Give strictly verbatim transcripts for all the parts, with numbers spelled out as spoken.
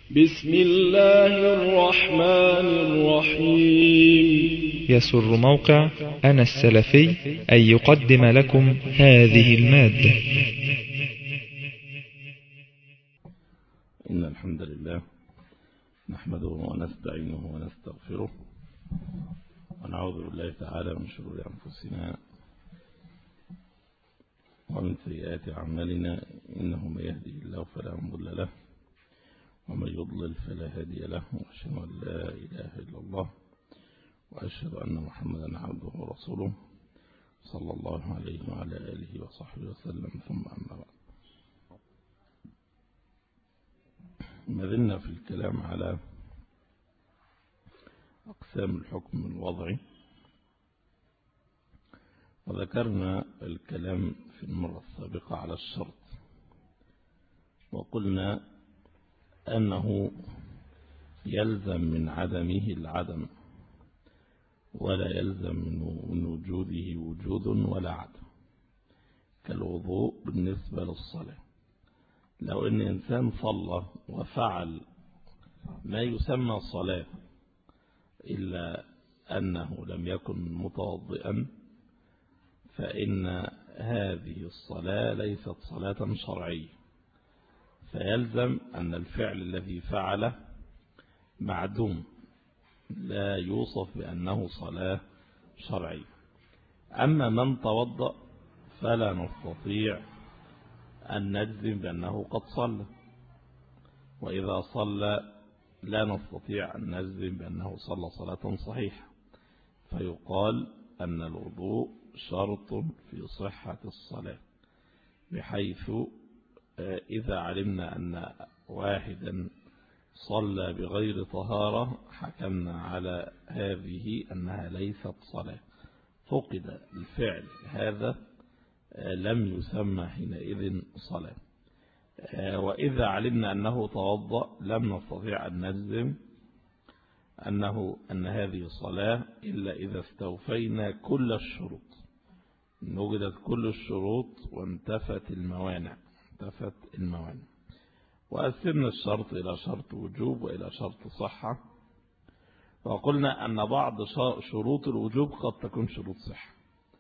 بسم الله الرحمن الرحيم. يسر موقع أنا السلفي أن يقدم لكم هذه المادة. إن الحمد لله نحمده ونستعينه ونستغفره ونعوذ بالله تعالى من شرور أنفسنا ومن سيئات أعمالنا، إنه من يهدي الله فلا مضل له ومن يضلل فلا هادي له، وأشهد أن لا إله إلا الله وأشهد أن محمدا عبده ورسوله صلى الله عليه وعلى آله وصحبه وسلم، ثم أما بعد. ما زلنا في الكلام على أقسام الحكم الوضعي، وذكرنا الكلام في المرة السابقة على الشرط، وقلنا أنه يلزم من عدمه العدم، ولا يلزم من وجوده وجود ولا عدم، كالوضوء بالنسبة للصلاة. لو أن إنسان صلى وفعل ما يسمى صلاة إلا أنه لم يكن متوضئا، فإن هذه الصلاة ليست صلاة شرعية، فيلزم أن الفعل الذي فعله معدوم، لا يوصف بأنه صلاة شرعية. أما من توضأ فلا نستطيع أن نجزم بأنه قد صلى، وإذا صلى لا نستطيع أن نجزم بأنه صلى صلاة صحيحة، فيقال أن الوضوء شرط في صحة الصلاة، بحيث إذا علمنا أن واحدا صلى بغير طهارة حكمنا على هذه أنها ليست صلاة، فقد الفعل هذا لم يسمى حينئذ صلاة. وإذا علمنا أنه توضأ لم نستطيع أن نجزم أنه أن هذه صلاة إلا إذا استوفينا كل الشروط، نوجدت كل الشروط وانتفت الموانع انتفت الموانع وقسمنا الشرط إلى شرط وجوب وإلى شرط صحة، وقلنا أن بعض شروط الوجوب قد تكون شروط صحة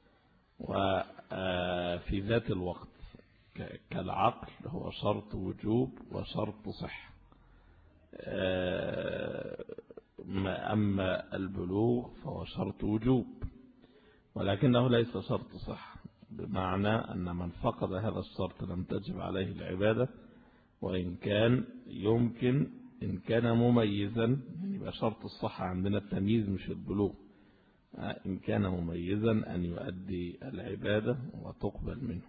وفي ذات الوقت، كالعقل هو شرط وجوب وشرط صحة. أما البلوغ فهو شرط وجوب ولكنه ليس شرط صحة، بمعنى أن من فقد هذا الشرط لم تجب عليه العبادة، وإن كان يمكن إن كان مميزا، يعني يبقى شرط الصحة عندنا التمييز مش البلوغ، إن كان مميزا أن يؤدي العبادة وتقبل منه.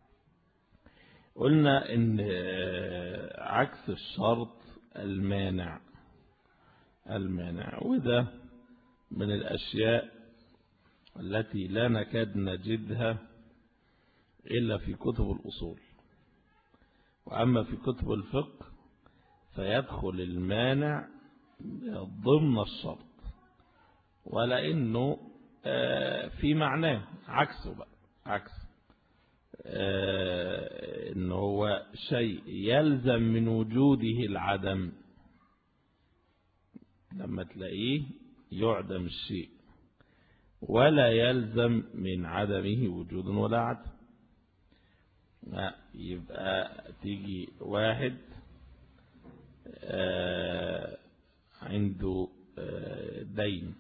قلنا إن عكس الشرط المانع المانع وده من الأشياء التي لا نكاد نجدها إلا في كتب الأصول، وأما في كتب الفقه فيدخل المانع ضمن الشرط، ولأنه في معناه عكسه بقى عكس إنه هو شيء يلزم من وجوده العدم، لما تلاقيه يعدم الشيء، ولا يلزم من عدمه وجود ولا عدم. يبقى تيجي واحد عنده دين،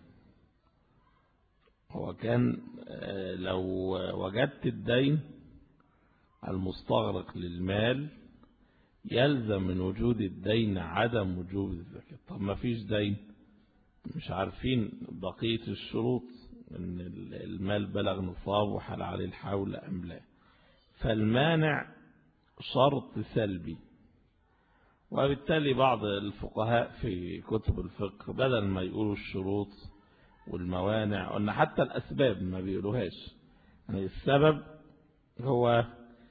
هو كان لو وجدت الدين المستغرق للمال يلزم من وجود الدين عدم وجوب الزكاة. طب ما فيش دين، مش عارفين بقية الشروط ان المال بلغ نصاب وحال عليه الحول أم لا، فالمانع شرط سلبي. وبالتالي بعض الفقهاء في كتب الفقه بدل ما يقولوا الشروط والموانع قلنا حتى الأسباب ما بيقولوهاش، يعني السبب هو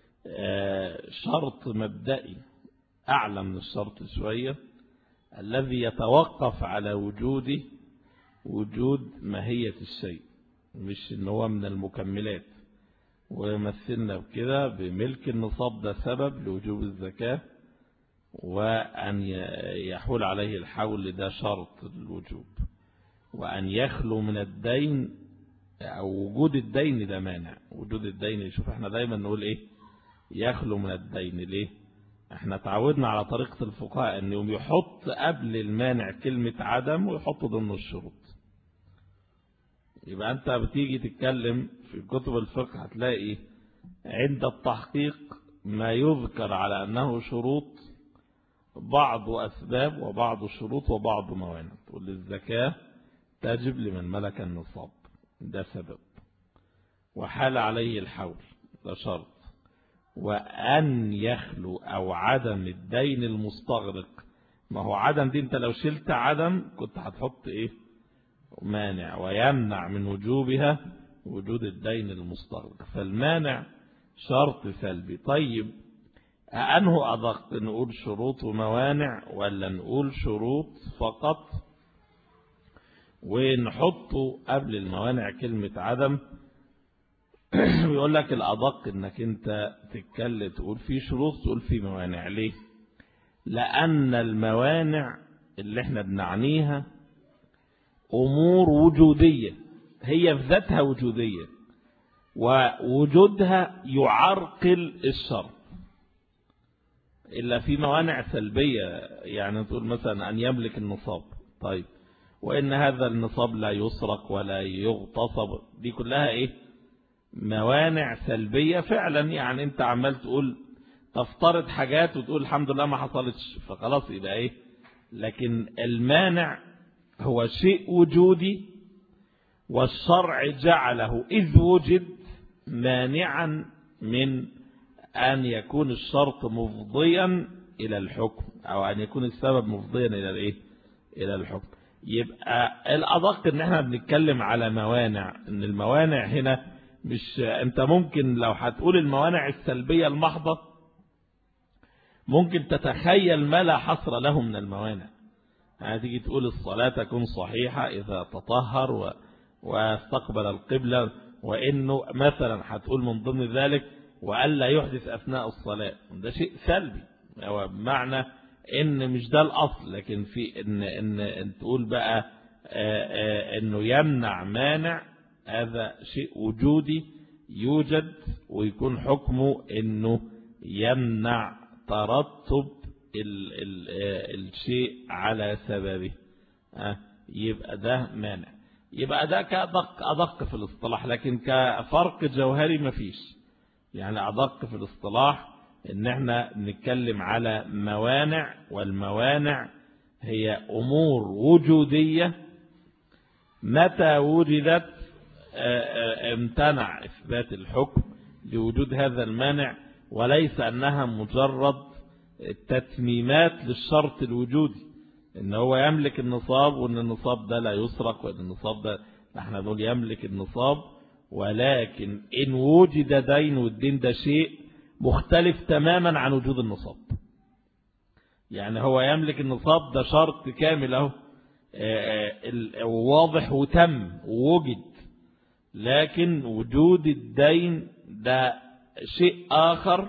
شرط مبدئي أعلى من الشرط شوية، الذي يتوقف على وجوده وجود ماهية الشيء، مش إن هو من المكملات. ومثلنا بكده بملك النصاب ده سبب لوجوب الزكاة، وأن يحول عليه الحول ده شرط الوجوب، وأن يخلو من الدين أو وجود الدين ده مانع. وجود الدين، شوف احنا دايما نقول ايه يخلو من الدين، ليه؟ احنا تعودنا على طريقة الفقهاء انهم يحط قبل المانع كلمة عدم ويحط ضمن الشروط. يبقى انت بتيجي تتكلم في كتب الفقه هتلاقي عند التحقيق ما يذكر على انه شروط بعض أسباب وبعض شروط وبعض موانع. تقول الزكاة تجب لمن ملك النصاب، ده سبب، وحال عليه الحول، ده شرط، وأن يخلو أو عدم الدين المستغرق. ما هو عدم دي انت لو شلت عدم كنت هتحط ايه مانع، ويمنع من وجوبها وجود الدين المستغرق، فالمانع شرط سلبي. طيب أنه أدق، نقول شروط وموانع ولا نقول شروط فقط ونحطه قبل الموانع كلمة عدم؟ بيقول لك الأدق انك انت تتكلم تقول في شروط تقول في موانع. ليه؟ لأن الموانع اللي احنا بنعنيها أمور وجودية، هي في ذاتها وجودية، ووجودها يعرقل الشرط. إلا في موانع سلبية، يعني تقول مثلا أن يملك النصاب، طيب وإن هذا النصاب لا يسرق ولا يغتصب، دي كلها إيه موانع سلبية فعلا. يعني أنت عمال تقول تفترض حاجات وتقول الحمد لله ما حصلتش، فخلاص يبقى إيه. لكن المانع هو شيء وجودي، والشرع جعله إذ وجد مانعا من أن يكون الشرط مفضيا إلى الحكم، أو أن يكون السبب مفضيا إلى الإيه إلى الحكم. يبقى الأدق إن احنا بنتكلم على موانع، إن الموانع هنا مش أنت ممكن لو هتقول الموانع السلبية المحضة ممكن تتخيل ما لا حصر له من الموانع. هتيجي تقول الصلاة تكون صحيحة إذا تطهر و... واستقبل القبلة، وإنه مثلا هتقول من ضمن ذلك وألا يحدث أثناء الصلاة، ده شيء سلبي، هو بمعنى إن مش ده الأصل، لكن في إن, إن, إن تقول بقى آآ آآ إنه يمنع مانع، هذا شيء وجودي يوجد ويكون حكمه إنه يمنع ترتب ال ال الشيء على سببه، يبقى ده مانع. يبقى ده كأدق أدق في الاصطلاح، لكن كفرق جوهري مفيش. يعني أدق في الاصطلاح إن احنا نتكلم على موانع، والموانع هي أمور وجودية متى وجدت امتنع إثبات الحكم لوجود هذا المانع، وليس أنها مجرد التتميمات للشرط الوجودي إن هو يملك النصاب، وإن النصاب ده لا يسرق، وإن النصاب ده نحن نقول يملك النصاب، ولكن إن وجد دين، والدين ده شيء مختلف تماما عن وجود النصاب. يعني هو يملك النصاب ده شرط كامل اهو واضح وتم ووجد، لكن وجود الدين ده شيء آخر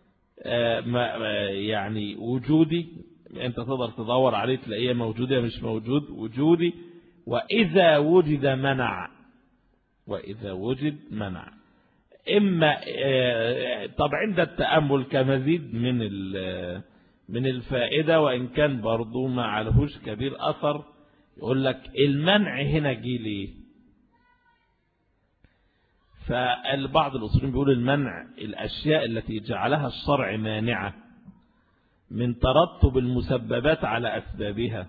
يعني وجودي، انت تقدر تدور عليه تلاقيه موجود مش موجود، وجودي. وإذا وجد منع، وإذا وجد منع إما طب عند التأمل كمزيد من من الفائدة، وإن كان برضو ما عليهوش كبير أثر، يقول لك المنع هنا جه ليه؟ فالبعض الأصوليين بيقول المنع الأشياء التي جعلها الشرع مانعة من ترتب المسببات على أسبابها،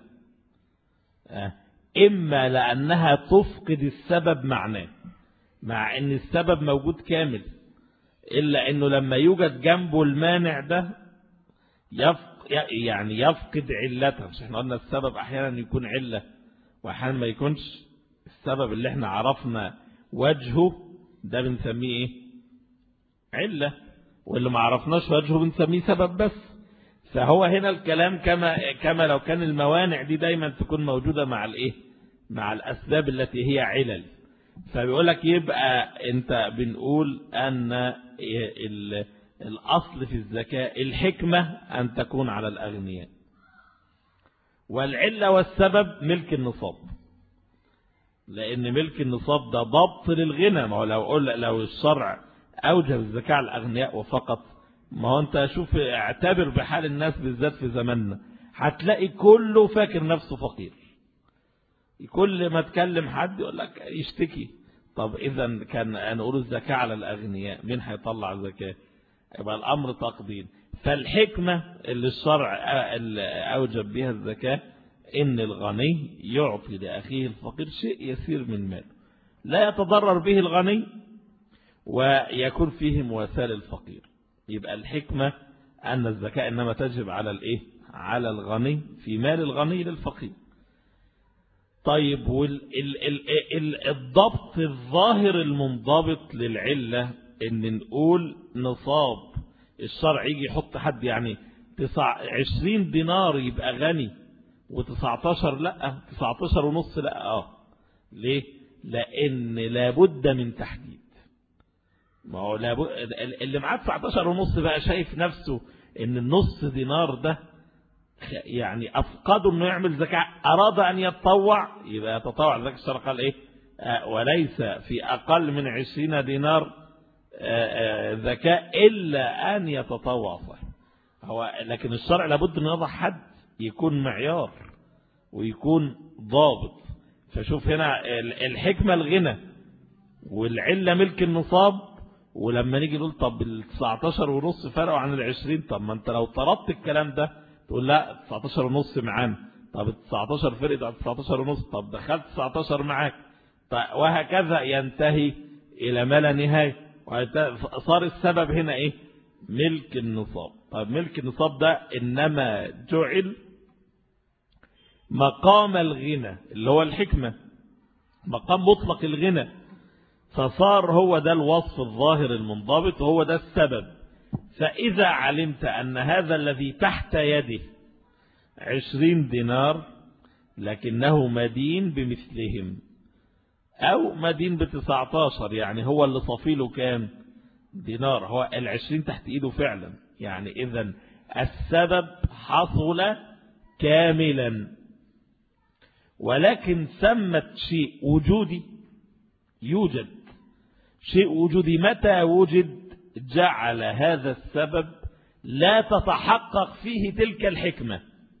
إما لأنها تفقد السبب معناه، مع أن السبب موجود كامل، إلا أنه لما يوجد جنبه المانع ده يفق يعني يفقد علته. مش احنا قلنا السبب أحيانا يكون علة وأحيانا ما يكونش. السبب اللي احنا عرفنا وجهه ده بنسميه ايه؟ علة، واللي ما عرفناش وجهه بنسميه سبب بس. فهو هنا الكلام كما كما لو كان الموانع دي دايما تكون موجودة مع الايه؟ مع الأسباب التي هي علل. فبيقول لك يبقى انت بنقول ان الأصل في الزكاة الحكمة أن تكون على الأغنياء، والعلة والسبب ملك النصاب، لأن ملك النصاب ده ضبط للغنى. ما هو لو قل لو الشرع أوجب الزكاة على الأغنياء وفقط، ما هو أنت شوف اعتبر بحال الناس بالذات في زماننا، هتلاقي كله فاكر نفسه فقير، كل ما تكلم حد يقول لك يشتكي. طب إذا كان نقول الزكاة على الأغنياء، مين هيطلع زكاة؟ يبقى الأمر تقدير. فالحكمة اللي الشرع أوجب بها الزكاة إن الغني يعطي لأخيه الفقير شيء يسير من ماله لا يتضرر به الغني ويكون فيه مواساة للفقير. يبقى الحكمة أن الزكاة إنما تجب على الإيه؟ على الغني في مال الغني للفقير. طيب والضبط الظاهر المنضبط للعلة إن نقول نصاب الشرع يجي يحط حد يعني عشرين دينار يبقى غني وتسعتاشر لا، تسعتاشر ونص لا. اه ليه؟ لأن لابد من تحديد. ما هو لابد اللي معاه تسعتاشر ونص بقى شايف نفسه ان النص دينار ده يعني أفقده انه يعمل زكاة، أراد أن يتطوع يبقى يتطوع. ذلك الشرع قال إيه؟ آه وليس في أقل من عشرين دينار آه آه زكاة إلا أن يتطوع صحيح. هو لكن الشرع لابد أن يضع حد يكون معيار ويكون ضابط. فشوف هنا الحكمة الغنى والعلة ملك النصاب. ولما نيجي نقول طب ال تسعتاشر ونص فرقوا عن ال عشرين، طب ما انت لو طردت الكلام ده تقول لا تسعتاشر ونص معانا، طب ال تسعتاشر فرقت عن تسعتاشر ونص، طب دخلت تسعتاشر معاك، وهكذا ينتهي إلى ما لا نهاية. صار السبب هنا إيه؟ ملك النصاب. طب ملك النصاب ده إنما جعل مقام الغنى اللي هو الحكمة، مقام مطلق الغنى، فصار هو ده الوصف الظاهر المنضبط وهو ده السبب. فإذا علمت أن هذا الذي تحت يده عشرين دينار لكنه مدين بمثلهم أو مدين بتسعتاشر، يعني هو اللي صفيله كام دينار، هو العشرين تحت إيده فعلا، يعني إذن السبب حصل كاملا. ولكن ثمت شيء وجودي يوجد، شيء وجودي متى وجد جعل هذا السبب لا تتحقق فيه تلك الحكمة.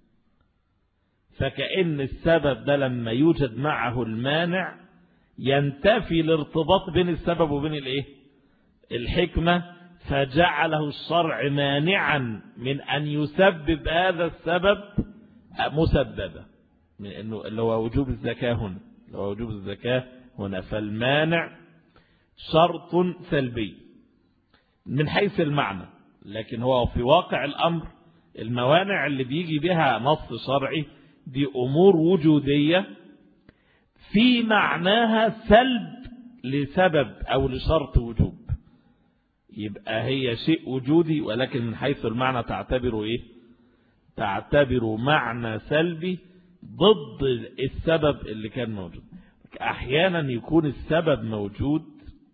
فكأن السبب ده لما يوجد معه المانع ينتفي الارتباط بين السبب وبين الايه؟ الحكمة، فجعله الشرع مانعا من أن يسبب هذا السبب مسببا، من انه اللي هو وجوب الزكاة هنا، اللي هو وجوب الزكاة هنا. فالمانع شرط سلبي من حيث المعنى، لكن هو في واقع الأمر الموانع اللي بيجي بها نص شرعي دي أمور وجودية في معناها سلب لسبب أو لشرط وجوب، يبقى هي شيء وجودي ولكن من حيث المعنى تعتبره إيه؟ تعتبره معنى سلبي ضد السبب اللي كان موجود. أحيانا يكون السبب موجود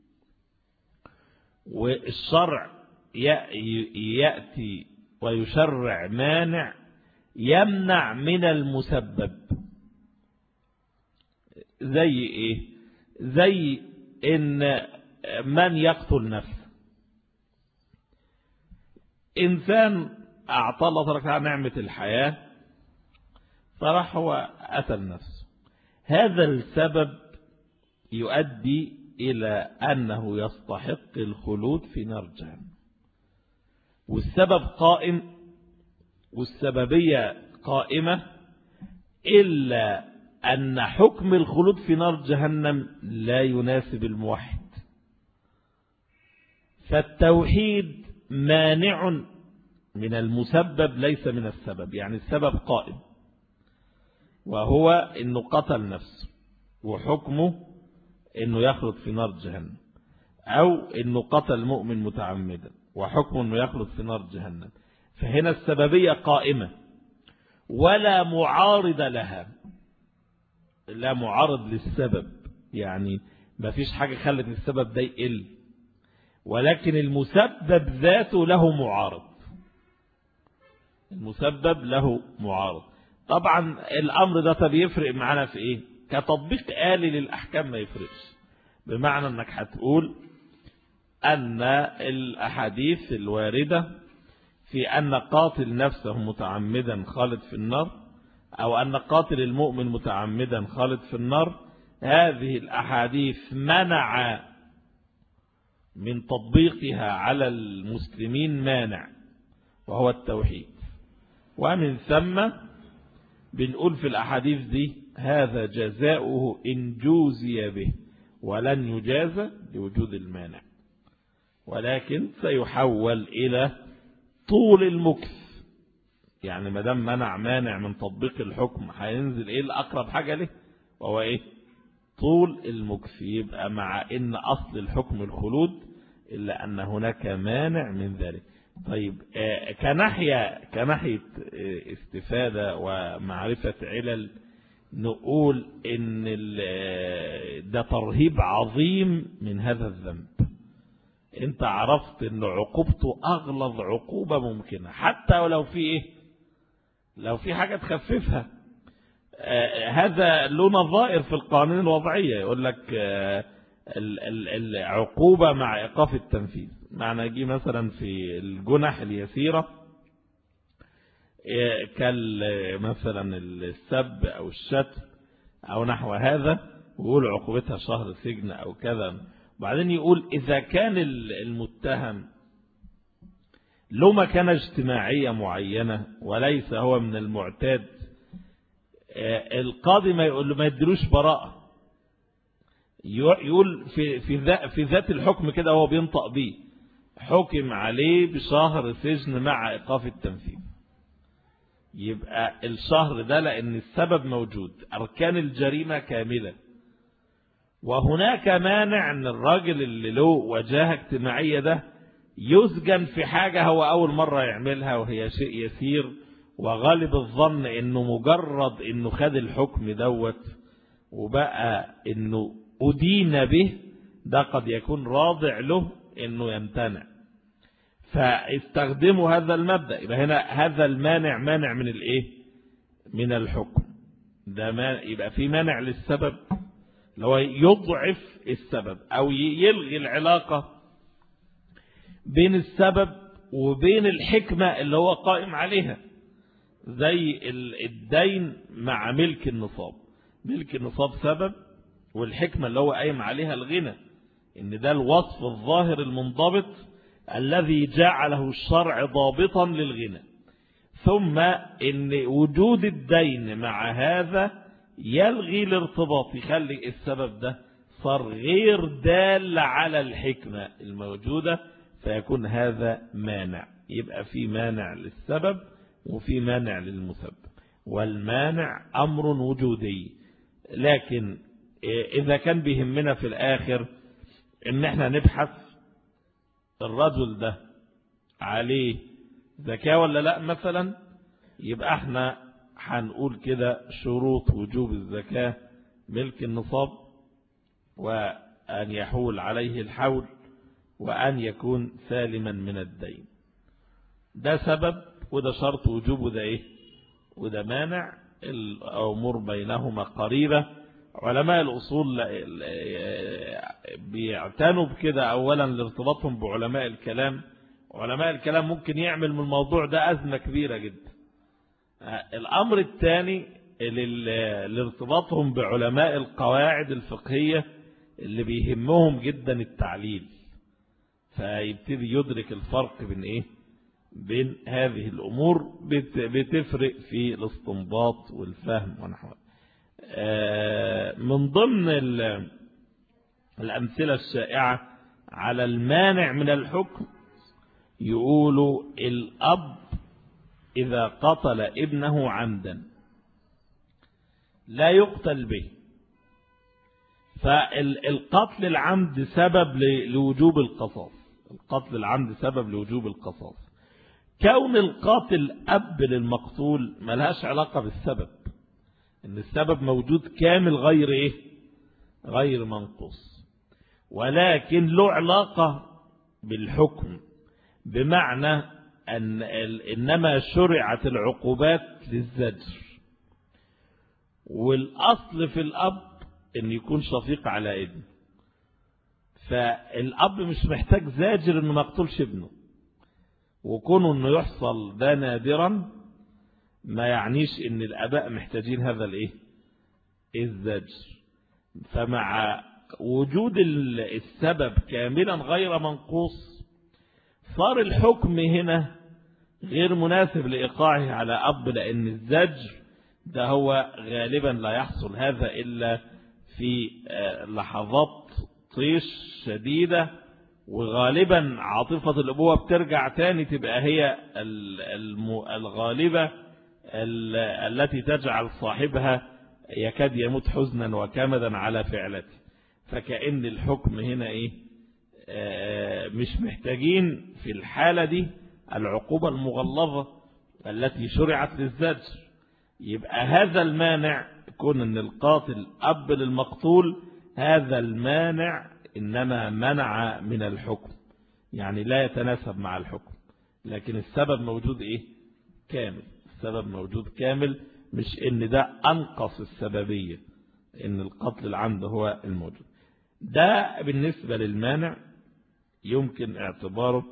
والشرع يأتي ويشرع مانع يمنع من المسبب. زي ايه؟ زي ان من يقتل نفسه، انسان اعطى الله تبارك وتعالى نعمة الحياة فراح هو قتل نفسه، هذا السبب يؤدي إلى أنه يستحق الخلود في نار جهنم، والسبب قائم والسببية قائمة، إلا أن حكم الخلود في نار جهنم لا يناسب الموحد. فالتوحيد مانع من المسبب ليس من السبب، يعني السبب قائم وهو أنه قتل نفسه وحكمه أنه يخلد في نار جهنم، أو أنه قتل مؤمن متعمدا وحكمه أنه يخلد في نار جهنم. فهنا السببية قائمة ولا معارض لها، لا معارض للسبب، يعني ما فيش حاجة خلت السبب ده يقل ولكن المسبب ذاته له معارض، المسبب له معارض. طبعا الأمر ده بيفرق معنا في إيه؟ كتطبيق آلي للأحكام ما يفرقش، بمعنى أنك هتقول أن الأحاديث الواردة في أن قاتل نفسه متعمدا خالد في النار، أو أن قاتل المؤمن متعمدا خالد في النار، هذه الأحاديث منع من تطبيقها على المسلمين مانع، وهو التوحيد. ومن ثم بنقول في الأحاديث دي هذا جزاؤه إن جوزي به، ولن يجازى لوجود المانع، ولكن سيحول إلى طول المكث. يعني ما دام منع مانع من تطبيق الحكم هينزل إيه الأقرب حاجة له، وهو إيه؟ طول المكث. يبقى مع إن أصل الحكم الخلود إلا أن هناك مانع من ذلك. طيب كناحية كناحية استفادة ومعرفة علل، نقول إن ده ترهيب عظيم من هذا الذنب. انت عرفت ان عقوبته اغلظ عقوبة ممكنة، حتى ولو في ايه، لو في حاجة تخففها. آه هذا له نظائر في القوانين الوضعية، يقول لك آه العقوبة مع ايقاف التنفيذ. معنى يجي مثلا في الجنح اليسيرة آه كالمثلا السب او الشتم او نحو هذا، ويقول عقوبتها شهر سجن او كذا. وبعدين يقول إذا كان المتهم له مكانة اجتماعية معينة وليس هو من المعتاد، القاضي ما يقول له ما يدلوش براءة، يقول في في في ذات الحكم كده هو بينطق بيه، حكم عليه بشهر سجن مع إيقاف التنفيذ. يبقى الشهر ده لأن السبب موجود، أركان الجريمة كاملة. وهناك مانع ان الراجل اللي له وجاهة اجتماعية ده يسجن في حاجة هو أول مرة يعملها وهي شيء يسير، وغالب الظن انه مجرد انه خد الحكم دوت وبقى انه أدين به، ده قد يكون راضع له انه يمتنع. فاستخدموا هذا المبدأ. يبقى هنا هذا المانع مانع من الايه؟ من الحكم. ده ما يبقى في مانع للسبب اللي هو يضعف السبب أو يلغي العلاقة بين السبب وبين الحكمة اللي هو قائم عليها، زي الدين مع ملك النصاب. ملك النصاب سبب، والحكمة اللي هو قائم عليها الغنى، إن ده الوصف الظاهر المنضبط الذي جعله الشرع ضابطا للغنى. ثم إن وجود الدين مع هذا يلغي الارتباط، يخلي السبب ده صار غير دال على الحكمة الموجودة، فيكون هذا مانع. يبقى في مانع للسبب وفي مانع للمسبب، والمانع أمر وجودي. لكن إذا كان بيهمنا في الآخر إن احنا نبحث الرجل ده عليه زكاة ولا لا مثلا، يبقى احنا هنقول كده شروط وجوب الزكاة: ملك النصاب، وأن يحول عليه الحول، وأن يكون سالما من الدين. ده سبب وده شرط وجوب وده ايه وده مانع. الأمور بينهما قريبة. علماء الأصول بيعتنوا بكده أولا لارتباطهم بعلماء الكلام. علماء الكلام ممكن يعمل من الموضوع ده أزمة كبيرة جدا. الأمر الثاني لارتباطهم بعلماء القواعد الفقهية اللي بيهمهم جدا التعليل، فيبتدي يدرك الفرق بين ايه بين هذه الأمور، بتفرق في الاستنباط والفهم ونحوه. من ضمن الأمثلة الشائعة على المانع من الحكم، يقولوا الأب إذا قتل ابنه عمدا لا يقتل به، فالقتل العمد سبب لوجوب القصاص. القتل العمد سبب لوجوب القصاص. كون القاتل أب للمقتول ملهاش علاقة بالسبب، إن السبب موجود كامل غير إيه غير منقوص، ولكن له علاقة بالحكم، بمعنى أن إنما شرعت العقوبات للزجر، والأصل في الأب أن يكون شفيق على ابنه، فالأب مش محتاج زاجر أنه ما يقتلش ابنه، وكونه أنه يحصل ده نادرا ما يعنيش أن الآباء محتاجين هذا الإيه الزجر. فمع وجود السبب كاملا غير منقوص صار الحكم هنا غير مناسب لإيقاعه على أب، لأن الزجر ده هو غالبا لا يحصل هذا إلا في لحظات طيش شديدة، وغالبا عاطفة الأبوة بترجع تاني تبقى هي الغالبة التي تجعل صاحبها يكاد يموت حزنا وكمدا على فعلته. فكأن الحكم هنا إيه مش محتاجين في الحالة دي العقوبة المغلظة التي شرعت للزجر. يبقى هذا المانع يكون أن القاتل أب للمقتول، هذا المانع إنما منع من الحكم، يعني لا يتناسب مع الحكم، لكن السبب موجود إيه كامل، السبب موجود كامل، مش إن ده أنقص السببية، إن القتل العمد هو الموجود. ده بالنسبة للمانع يمكن اعتباره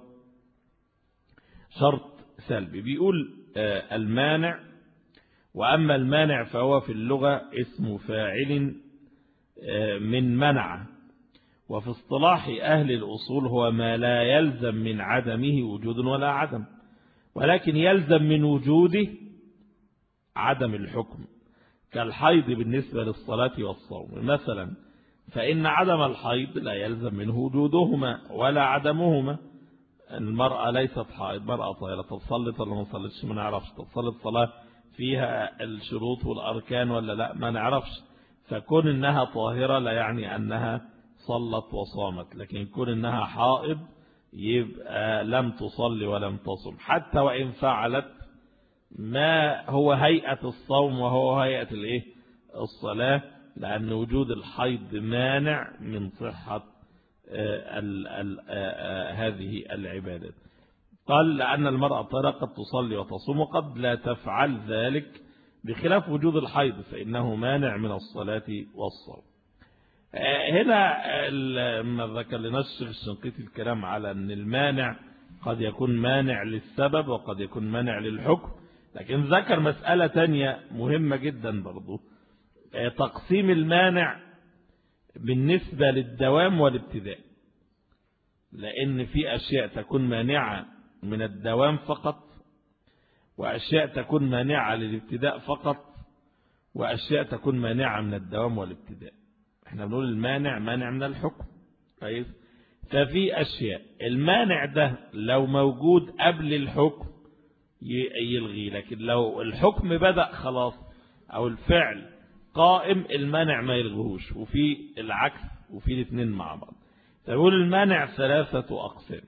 شرط سلبي. بيقول آه المانع، وأما المانع فهو في اللغة اسم فاعل آه من منع، وفي اصطلاح أهل الأصول هو ما لا يلزم من عدمه وجود ولا عدم، ولكن يلزم من وجوده عدم الحكم، كالحيض بالنسبة للصلاة والصوم مثلا، فإن عدم الحيض لا يلزم منه وجودهما ولا عدمهما. المرأة ليست حائض، مرأة طاهرة، تصلت ولا ما تصلتش ما نعرفش، تصلت صلاة فيها الشروط والأركان ولا لا ما نعرفش، فكون إنها طاهرة لا يعني أنها صلت وصامت، لكن كون إنها حائض يبقى لم تصلي ولم تصم، حتى وإن فعلت ما هو هيئة الصوم وهو هيئة الإيه الصلاة، لأن وجود الحيض مانع من صحة ال ال هذه العبادات. قال لأن المرأة طاهرة قد تصلي وتصوم وقد لا تفعل ذلك، بخلاف وجود الحيض فإنه مانع من الصلاة والصوم. هنا ما ذكر لنا الشيخ الشنقيطي الكلام على أن المانع قد يكون مانع للسبب وقد يكون مانع للحكم، لكن ذكر مسألة تانية مهمة جدا برضو، تقسيم المانع بالنسبة للدوام والابتداء، لأن في أشياء تكون مانعة من الدوام فقط، وأشياء تكون مانعة للابتداء فقط، وأشياء تكون مانعة من الدوام والابتداء. احنا بنقول المانع مانع من الحكم، كويس؟ ففي أشياء المانع ده لو موجود قبل الحكم يلغي، لكن لو الحكم بدأ خلاص أو الفعل قائم المانع ما يلغوش، وفي العكس، وفي الاثنين مع بعض. فيقول المانع ثلاثة أقسام: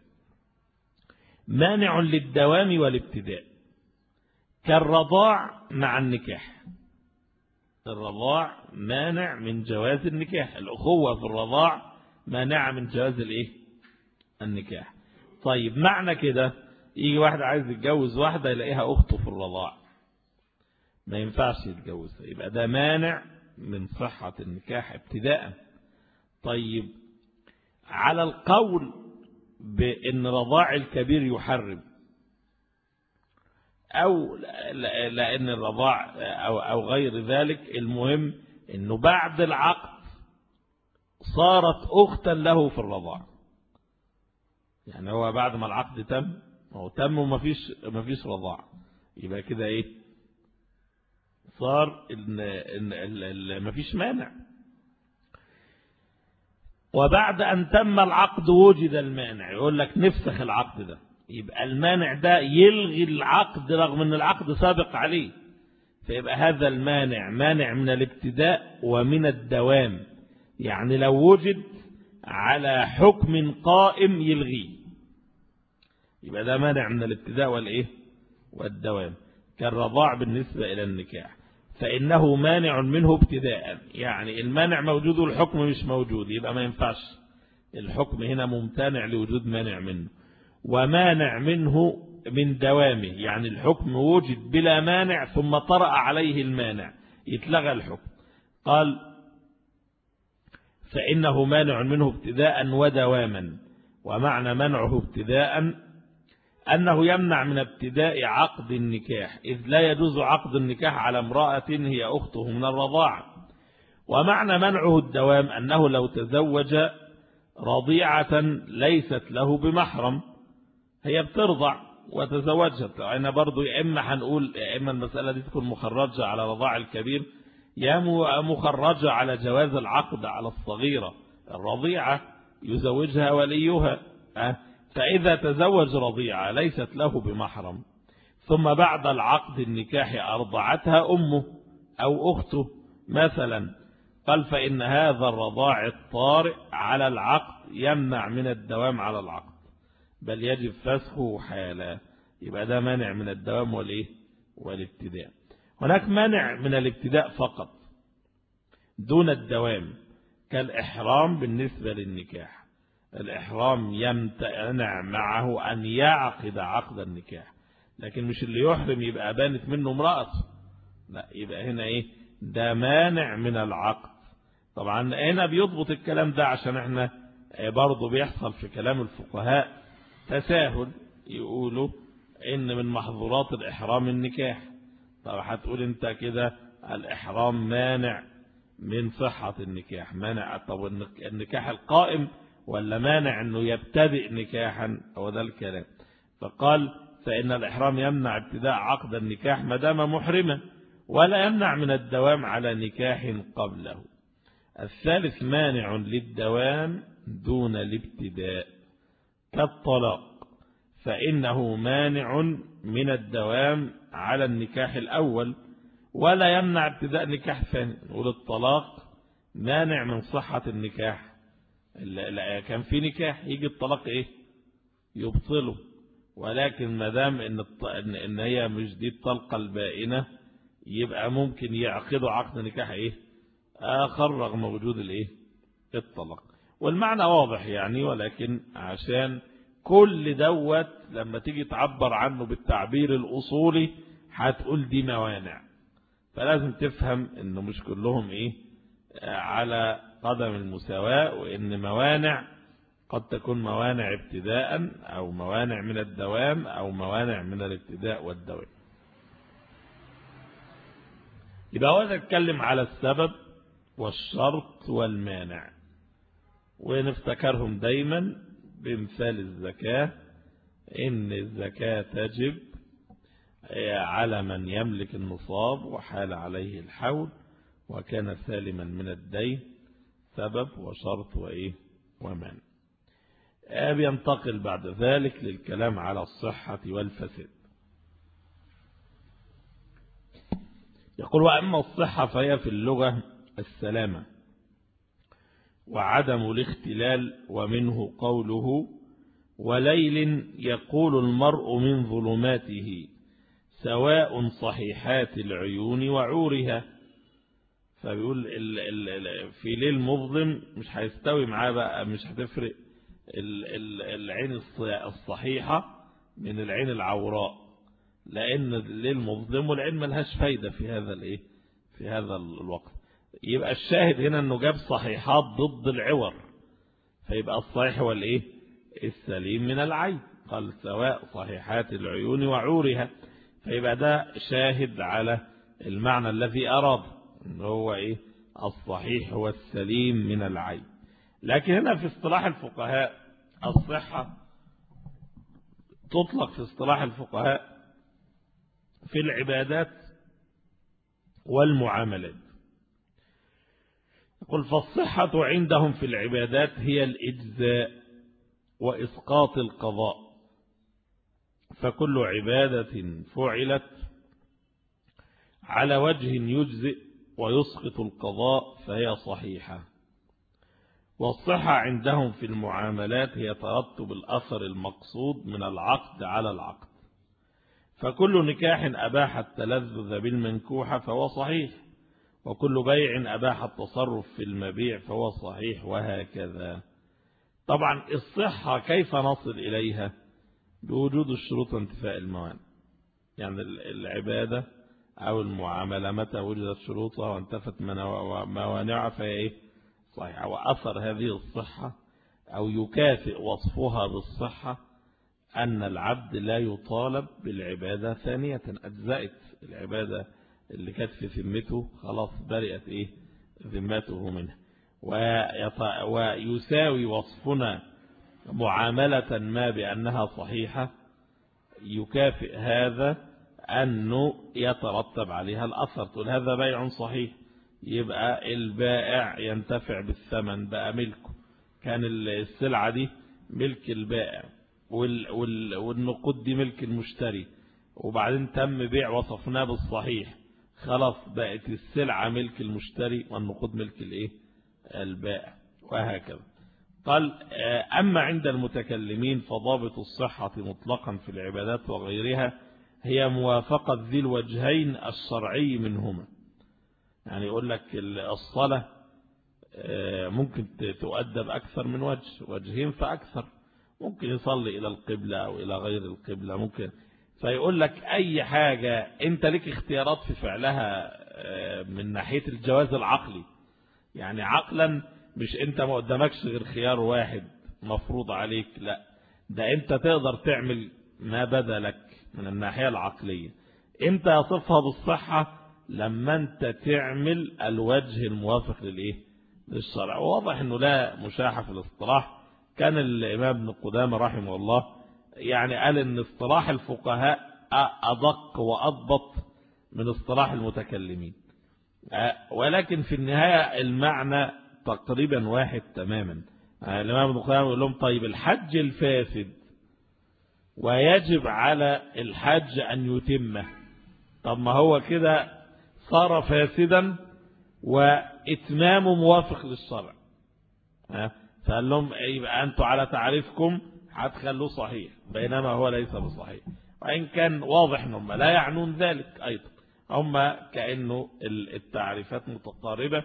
مانع للدوام والابتداء، كالرضاع مع النكاح. الرضاع مانع من جواز النكاح، الأخوة في الرضاع مانع من جواز الايه النكاح. طيب معنى كده يجي واحد عايز يتجوز واحدة يلاقيها أخته في الرضاع، ما ينفعش يتجوزها، يبقى ده مانع من صحة النكاح ابتداء. طيب على القول بأن رضاع الكبير يحرم، أو لأن الرضاع أو, أو غير ذلك، المهم أنه بعد العقد صارت أختا له في الرضاع، يعني هو بعد ما العقد تم هو تم ومفيش مفيش رضاع، يبقى كده إيه صار إن إن إن مفيش مانع. وبعد أن تم العقد وجد المانع، يقول لك نفسخ العقد ده، يبقى المانع ده يلغي العقد رغم أن العقد سابق عليه، فيبقى هذا المانع مانع من الابتداء ومن الدوام، يعني لو وجد على حكم قائم يلغيه، يبقى ده مانع من الابتداء والإيه والدوام. كالرضاع بالنسبة إلى النكاح فإنه مانع منه ابتداء، يعني المانع موجود والحكم مش موجود، يبقى ما ينفعش الحكم هنا ممتنع لوجود مانع منه، ومانع منه من دوامه، يعني الحكم وجد بلا مانع ثم طرأ عليه المانع يتلغى الحكم. قال فإنه مانع منه ابتداء ودواما. ومعنى منعه ابتداء أنه يمنع من ابتداء عقد النكاح، إذ لا يجوز عقد النكاح على امرأة هي أخته من الرضاعة. ومعنى منعه الدوام أنه لو تزوج رضيعة ليست له بمحرم، هي بترضع وتزوجت، أنا برضو يا إما هنقول يا إما المسألة دي تكون مخرجة على رضاع الكبير، يا مخرجة على جواز العقد على الصغيرة الرضيعة يزوجها وليها. فإذا تزوج رضيعة ليست له بمحرم ثم بعد العقد النكاح أرضعتها أمه أو أخته مثلا، قال فإن هذا الرضاع الطارئ على العقد يمنع من الدوام على العقد، بل يجب فسخه حالا. يبقى ده مانع من الدوام والإيه والابتداء. هناك مانع من الابتداء فقط دون الدوام كالإحرام بالنسبة للنكاح. الإحرام يمتنع معه أن يعقد عقد النكاح، لكن مش اللي يحرم يبقى بانت منه امرأته، لا، يبقى هنا إيه ده مانع من العقد. طبعا هنا بيضبط الكلام ده عشان احنا برضو بيحصل في كلام الفقهاء تساهل، يقولوا ان من محظورات الإحرام النكاح. طب هتقول انت كده الإحرام مانع من صحة النكاح، مانع طب النكاح القائم ولا مانع انه يبتدئ نكاحا؟ هو ده الكلام. فقال فإن الإحرام يمنع ابتداء عقد النكاح ما دام محرما، ولا يمنع من الدوام على نكاح قبله. الثالث مانع للدوام دون الابتداء كالطلاق، فإنه مانع من الدوام على النكاح الأول ولا يمنع ابتداء نكاح ثاني. نقول الطلاق مانع من صحة النكاح، كان في نكاح يجي الطلاق ايه يبطله، ولكن ما دام ان ان هي مش دي الطلقة البائنة يبقى ممكن يعقدوا عقد نكاح ايه آخر رغم وجود الايه الطلاق. والمعنى واضح يعني، ولكن عشان كل دوت لما تيجي تعبر عنه بالتعبير الأصولي هتقول دي موانع، فلازم تفهم انه مش كلهم ايه على قدم المساواة، وان موانع قد تكون موانع ابتداء او موانع من الدوام او موانع من الابتداء والدوام. يبقى هو نتكلم على السبب والشرط والمانع، ونفتكرهم دايما بمثال الزكاة، ان الزكاة تجب على من يملك النصاب وحال عليه الحول وكان سالما من الدين، سبب وشرط وإيه ومانع. بينتقل بعد ذلك للكلام على الصحة والفساد. يقول وأما الصحة فهي في اللغة السلامة وعدم الاختلال، ومنه قوله وليل يقول المرء من ظلماته سواء صحيحات العيون وعورها. فبيقول ال ال في ليل مظلم مش هيستوي معاه بقى، مش هتفرق ال ال العين الصحيحة من العين العوراء، لأن الليل مظلم والعين ملهاش فايدة في هذا الايه في هذا الوقت. يبقى الشاهد هنا انه جاب صحيحات ضد العور، فيبقى الصحيح هو الايه السليم من العين، قال سواء صحيحات العيون وعورها، فيبقى ده شاهد على المعنى الذي أراد ان هو ايه الصحيح هو السليم من العين. لكن هنا في اصطلاح الفقهاء الصحة تطلق في اصطلاح الفقهاء في العبادات والمعاملات. يقول فالصحة عندهم في العبادات هي الإجزاء وإسقاط القضاء، فكل عبادة فعلت على وجه يجزئ ويسقط القضاء فهي صحيحة. والصحة عندهم في المعاملات هي ترتب الأثر المقصود من العقد على العقد، فكل نكاح أباح التلذذ بالمنكوحة فهو صحيح، وكل بيع أباح التصرف في المبيع فهو صحيح، وهكذا. طبعا الصحة كيف نصل إليها؟ بوجود الشروط وانتفاء الموانع. يعني العبادة أو المعاملة متى وجدت شروطها وانتفت موانعها فهي إيه؟ صحيحة. وأثر هذه الصحة أو يكافئ وصفها بالصحة أن العبد لا يطالب بالعبادة ثانية، أجزأت العبادة اللي كانت في ذمته خلاص برئت إيه ذمته منها. ويساوي وصفنا معاملة ما بأنها صحيحة يكافئ هذا أنه يترتب عليها الأثر. تقول هذا بيع صحيح، يبقى البائع ينتفع بالثمن بقى ملكه، كان السلعة دي ملك البائع والنقود دي ملك المشتري، وبعدين تم بيع وصفناه بالصحيح، خلاص بقت السلعة ملك المشتري والنقود ملك الايه البائع، وهكذا. قال أما عند المتكلمين فضابط الصحة مطلقا في العبادات وغيرها هي موافقة ذي الوجهين الشرعي منهما. يعني يقول لك الصلاة ممكن تؤدى بأكثر من وجه، وجهين فأكثر، ممكن يصلي إلى القبلة أو إلى غير القبلة ممكن. فيقول لك أي حاجة أنت لك اختيارات في فعلها من ناحية الجواز العقلي، يعني عقلا مش أنت ما قدامكش غير خيار واحد مفروض عليك، لا ده أنت تقدر تعمل ما بدا لك من الناحية العقلية. أنت يصفها بالصحة لما أنت تعمل الوجه الموافق للإيه للشرع. واضح أنه لا مشاحة في الاصطلاح. كان الإمام ابن قدامة رحمه الله يعني قال أن اصطلاح الفقهاء أدق وأضبط من اصطلاح المتكلمين، ولكن في النهاية المعنى تقريبا واحد تماما. الإمام ابن قدامة يقول لهم طيب الحج الفاسد ويجب على الحج أن يتمه، طب ما هو كده صار فاسدا وإتمامه موافق للشرع. فقال لهم يبقى أنتوا على تعريفكم هتخلوه صحيح بينما هو ليس بصحيح، وإن كان واضح أنهم لا يعنون ذلك أيضا، هم كأنه التعريفات متقاربة،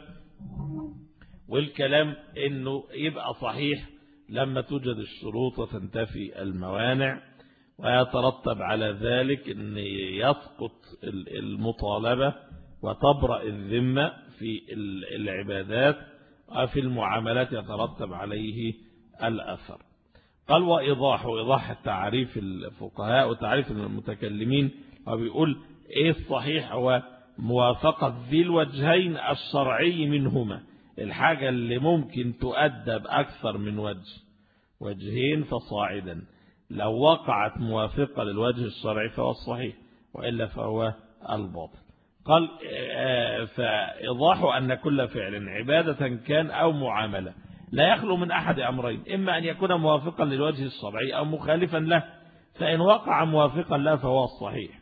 والكلام أنه يبقى صحيح لما توجد الشروط وتنتفي الموانع، ويترتب على ذلك أن يسقط المطالبة وتبرأ الذمة في العبادات، وفي المعاملات يترتب عليه الأثر. قال وإيضاح وإيضاح تعريف الفقهاء وتعريف المتكلمين، وبيقول إيه الصحيح؟ هو موافقة ذي الوجهين الشرعي منهما، الحاجة اللي ممكن تؤدى بأكثر من وجه، وجهين فصاعدا، لو وقعت موافقة للوجه الشرعي فهو الصحيح، وإلا فهو الباطل. قال فإيضاح أن كل فعل عبادة كان أو معاملة لا يخلو من أحد أمرين، إما أن يكون موافقا للوجه الشرعي أو مخالفا له، فإن وقع موافقا له فهو الصحيح،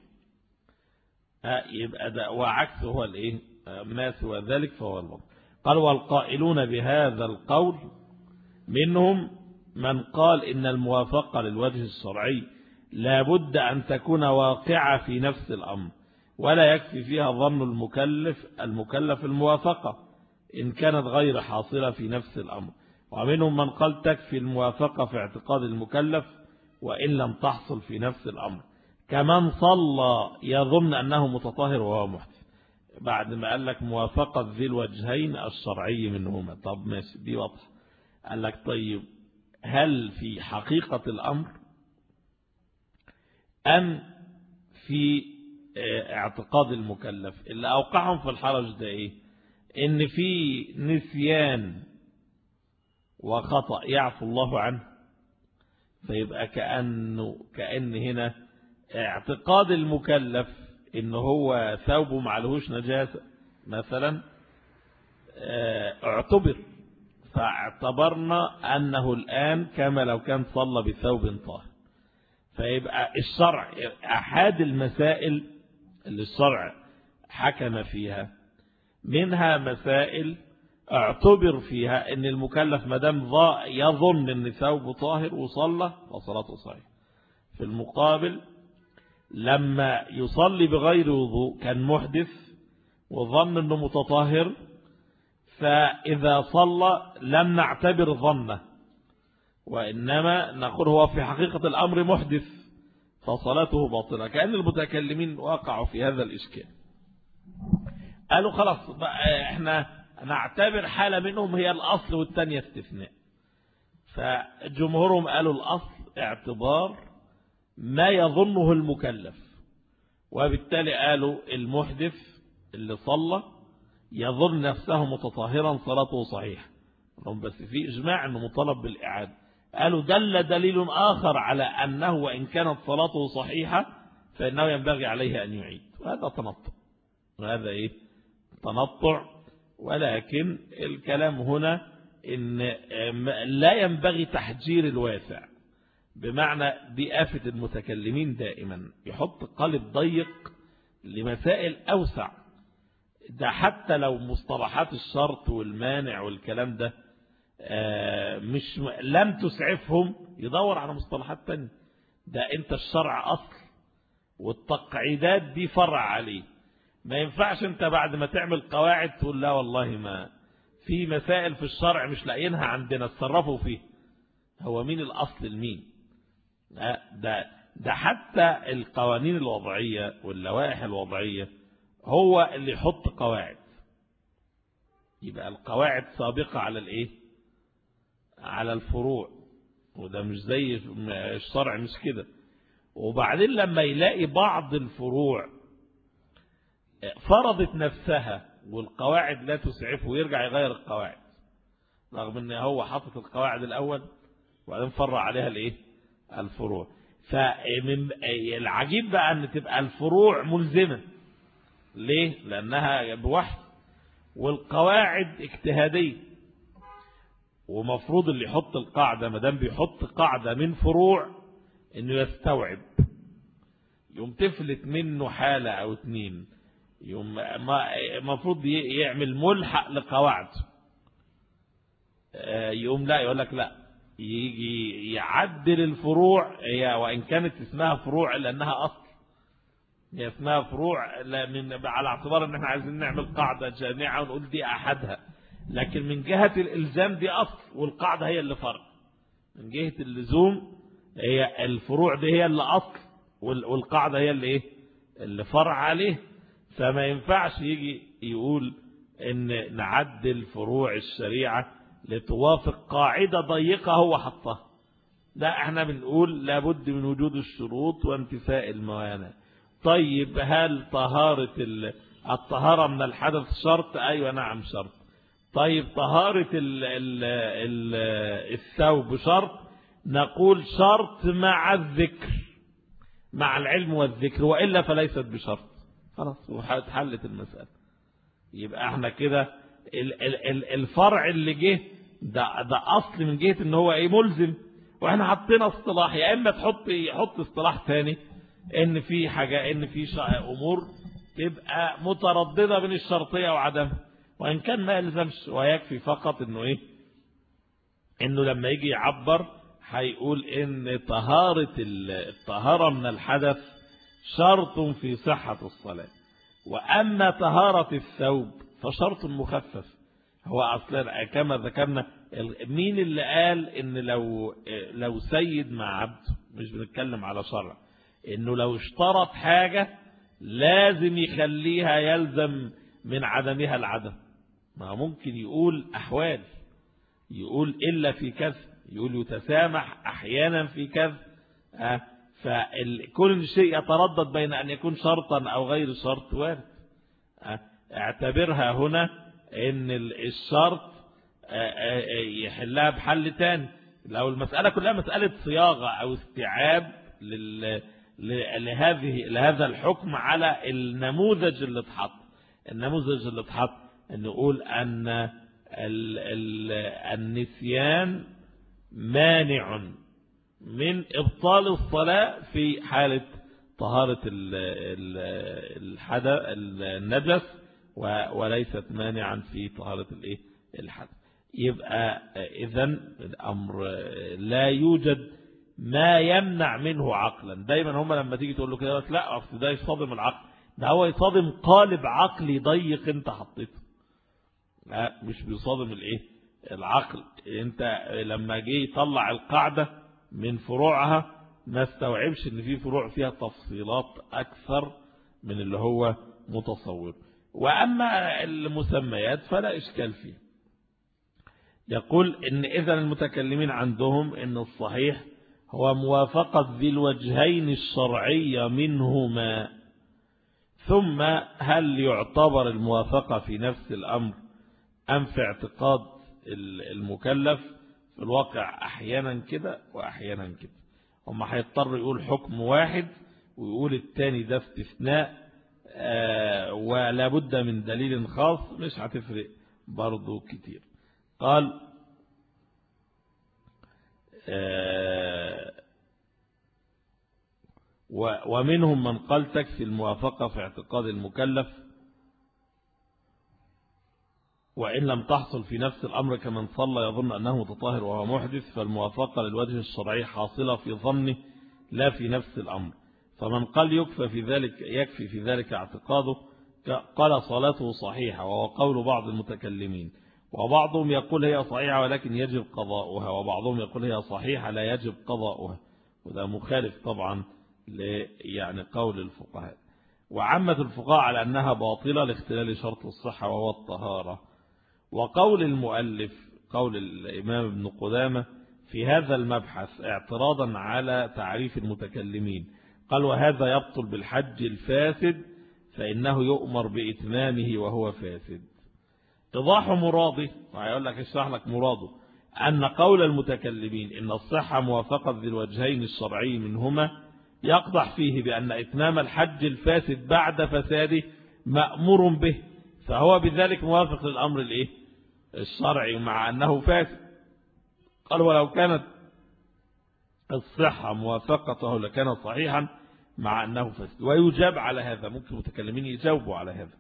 يبقى ده وعكسه هو الإيه ما سوى ذلك فهو الباطل. قال والقائلون بهذا القول منهم من قال إن الموافقة للوجه الشرعي لا بد أن تكون واقعة في نفس الأمر، ولا يكفي فيها ظن المكلف المكلف الموافقة إن كانت غير حاصلة في نفس الأمر. ومنهم من قال تكفي الموافقة في اعتقاد المكلف وإن لم تحصل في نفس الأمر، كمن صلى يظن أنه متطهر وهو محدث، بعد ما قال لك موافقة ذي الوجهين الشرعي منهما. طب ماشي دي واضحة. قال لك طيب هل في حقيقة الأمر أم في اعتقاد المكلف؟ اللي أوقعهم في الحرج ده إيه؟ إن في نسيان وخطأ يعفو الله عنه، فيبقى كأنه كأن هنا اعتقاد المكلف إن هو ثوبه معلهوش نجاسة مثلا اعتبر، فاعتبرنا أنه الآن كما لو كان صلى بثوب طاهر. فيبقى الشرع أحد المسائل اللي الشرع حكم فيها، منها مسائل اعتبر فيها ان المكلف مدام يظن ان ثوبه طاهر وصلى وصلاته صحيحة. في المقابل لما يصلي بغير وضوء كان محدث وظن انه متطهر، فإذا صلى لم نعتبر ظنه، وإنما نقول هو في حقيقة الأمر محدث فصلاته باطلة، كأن المتكلمين وقعوا في هذا الإشكال. قالوا خلاص بقى احنا نعتبر حالة منهم هي الأصل والثانية استثناء. فجمهورهم قالوا الأصل اعتبار ما يظنه المكلف، وبالتالي قالوا المحدث اللي صلى يظن نفسه متطهرا صلاته صحيحة، بس في إجماع أنه مطالب بالإعادة. قالوا دل دليل آخر على أنه وإن كانت صلاته صحيحة فإنه ينبغي عليه أن يعيد، وهذا تنطع، وهذا إيه تنطع. ولكن الكلام هنا إن لا ينبغي تحجير الواسع، بمعنى دي آفة المتكلمين دائما، يحط قالب ضيق لمسائل أوسع. ده حتى لو مصطلحات الشرط والمانع والكلام ده مش لم تسعفهم يدور على مصطلحات تانية. ده انت الشرع أصل والتقعيدات دي فرع عليه. ما ينفعش انت بعد ما تعمل قواعد تقول لا والله ما في مسائل في الشرع مش لاقيينها عندنا اتصرفوا فيه. هو مين الأصل المين؟ ده ده حتى القوانين الوضعية واللوائح الوضعية هو اللي يحط قواعد، يبقى القواعد سابقة على الايه على الفروع، وده مش زي الشرع مش كده. وبعدين لما يلاقي بعض الفروع فرضت نفسها والقواعد لا تسعفه ويرجع يغير القواعد، رغم ان هو حاطط القواعد الاول وبعدين فرع عليها الايه الفروع. فالعجيب بقى ان تبقى الفروع ملزمة. ليه؟ لانها بوحي والقواعد اجتهادية، ومفروض اللي يحط القاعدة ما دام بيحط قاعدة من فروع انه يستوعب، يوم تفلت منه حالة او اتنين يوم مفروض يعمل ملحق لقواعد، يوم لا يقول لك لا يجي يعدل الفروع. هي وإن كانت اسمها فروع لأنها أصل، هي اسمها فروع من على اعتبار ان احنا عايزين نعمل قاعدة جامعة ونقول دي أحدها، لكن من جهة الإلزام دي أصل والقاعدة هي اللي فرع. من جهة اللزوم هي الفروع دي هي اللي أصل والقاعدة هي اللي إيه اللي فرع عليه. فما ينفعش يجي يقول ان نعدل فروع الشريعة لتوافق قاعدة ضيقة هو حطها. لا، احنا بنقول لابد من وجود الشروط وانتفاء الموانع. طيب هل طهارة الطهارة من الحدث شرط؟ ايوه نعم شرط. طيب طهارة ال ال ال الثوب شرط؟ نقول شرط مع الذكر، مع العلم والذكر، وإلا فليست بشرط. خلاص وحلت المسألة. يبقى احنا كده الفرع اللي جه ده ده اصل من جهة ان هو ايه ملزم، واحنا حطينا اصطلاح. يا اما تحط يحط اصطلاح ثاني ان في حاجة ان في امور تبقى مترددة بين الشرطية وعدمها، وان كان ما يلزمش ويكفي فقط انه ايه انه لما يجي يعبر هيقول ان طهارة الطهارة من الحدث شرط في صحة الصلاة، وأما طهارة الثوب فشرط مخفف. هو أصلا كما ذكرنا، مين اللي قال إن لو لو سيد مع عبد، مش بنتكلم على شرع، إنه لو اشترط حاجة لازم يخليها يلزم من عدمها العدم؟ ما ممكن يقول أحوال، يقول إلا في كذا، يقول يتسامح أحيانا في كذا. أه فكل شيء يتردد بين أن يكون شرطا أو غير شرط وارد. اعتبرها هنا أن الشرط يحلها بحل تاني. لو المسألة كلها مسألة صياغة أو استيعاب لهذه لهذا الحكم على النموذج اللي اتحط. النموذج اللي اتحط أن نقول أن النسيان مانع من إبطال الصلاة في حالة طهارة الحدث النجس، وليست مانعا في طهارة الايه الحدث. يبقى إذن الأمر لا يوجد ما يمنع منه عقلا. دايما هم لما تيجي تقول له كده لا أصل ده يصادم العقل، ده هو يصادم قالب عقلي ضيق انت حطيته، لا مش بيصادم الايه العقل انت لما جه يطلع القاعدة من فروعها ما استوعبش ان في فروع فيها تفصيلات اكثر من اللي هو متصور. واما المسميات فلا اشكال فيه. يقول ان اذا المتكلمين عندهم ان الصحيح هو موافقة ذي الوجهين الشرعية منهما. ثم هل يعتبر الموافقة في نفس الامر ام في اعتقاد المكلف؟ في الواقع احيانا كده واحيانا كده. هم هيضطر يقول حكم واحد ويقول التاني ده استثناء آه ولا بد من دليل خاص، مش هتفرق برضو كتير. قال آه ومنهم من قال تكفي الموافقة في اعتقاد المكلف وإن لم تحصل في نفس الأمر كمن صلى يظن أنه متطهر وهو محدث، فالموافقة للوجه الشرعي حاصلة في ظنه لا في نفس الأمر. فمن قال يكفي في ذلك يكفي في ذلك اعتقاده قال صلاته صحيحة، وهو قول بعض المتكلمين. وبعضهم يقول هي صحيحة ولكن يجب قضاؤها، وبعضهم يقول هي صحيحة لا يجب قضاؤها، وده مخالف طبعا ل يعني قول الفقهاء. وعامة الفقهاء على أنها باطلة لاختلال شرط الصحة وهو الطهارة. وقول المؤلف قول الإمام ابن قدامة في هذا المبحث اعتراضا على تعريف المتكلمين قال وهذا يبطل بالحج الفاسد فإنه يؤمر بإتمامه وهو فاسد. إيضاح مراده، وهيقول لك اشرح لك مراده، أن قول المتكلمين إن الصحة موافقة ذي الوجهين الشرعي منهما يقضح فيه بأن إتمام الحج الفاسد بعد فساده مأمور به، فهو بذلك موافق للأمر الإيه؟ الشرعي مع أنه فاسد. قال ولو كانت الصحة موافقته لكان صحيحا مع أنه فاسد. ويجاب على هذا، ممكن المتكلمين يجاوبوا على هذا